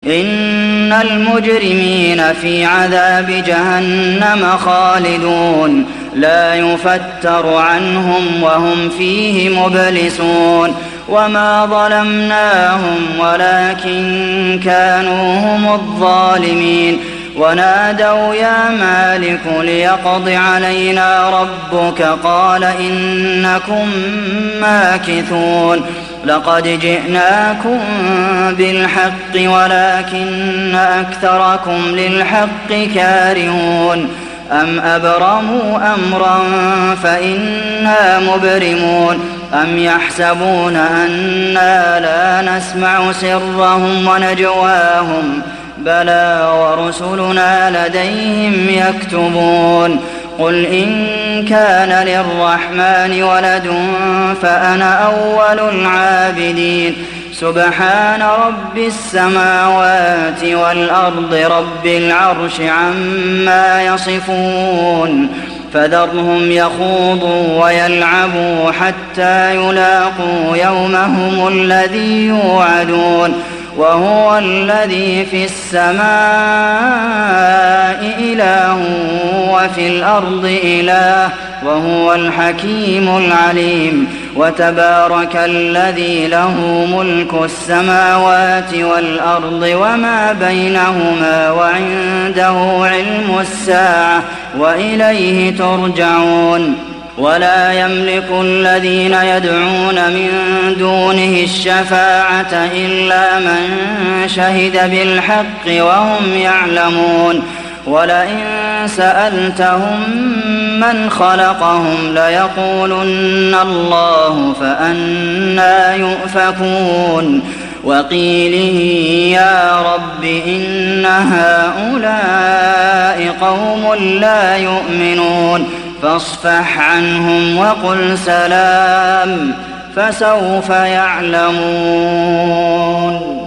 إن المجرمين في عذاب جهنم خالدون لا يفتر عنهم وهم فيه مبلسون وما ظلمناهم ولكن كانوا هم الظالمين ونادوا يا مالك ليقض علينا ربك قال إنكم ماكثون لقد جئناكم بالحق ولكن أكثركم للحق كارهون أم أبرموا أمرا فإنا مبرمون أم يحسبون أنا لا نسمع سرهم ونجواهم بلى ورسلنا لديهم يكتبون قل إن كان للرحمن ولد فأنا أول العابدين سبحان رب السماوات والأرض رب العرش عما يصفون فذرهم يخوضوا ويلعبوا حتى يلاقوا يومهم الذي يوعدون وهو الذي في السماء إله وفي الأرض إله وهو الحكيم العليم وتبارك الذي له ملك السماوات والأرض وما بينهما وعنده علم الساعة وإليه ترجعون ولا يملك الذين يدعون من دونه الشفاعة إلا من شهد بالحق وهم يعلمون ولئن سألتهم من خلقهم ليقولن الله فأنى يؤفكون وقيله يا رب إن هؤلاء قوم لا يؤمنون فاصفح عنهم وقل سلام فسوف يعلمون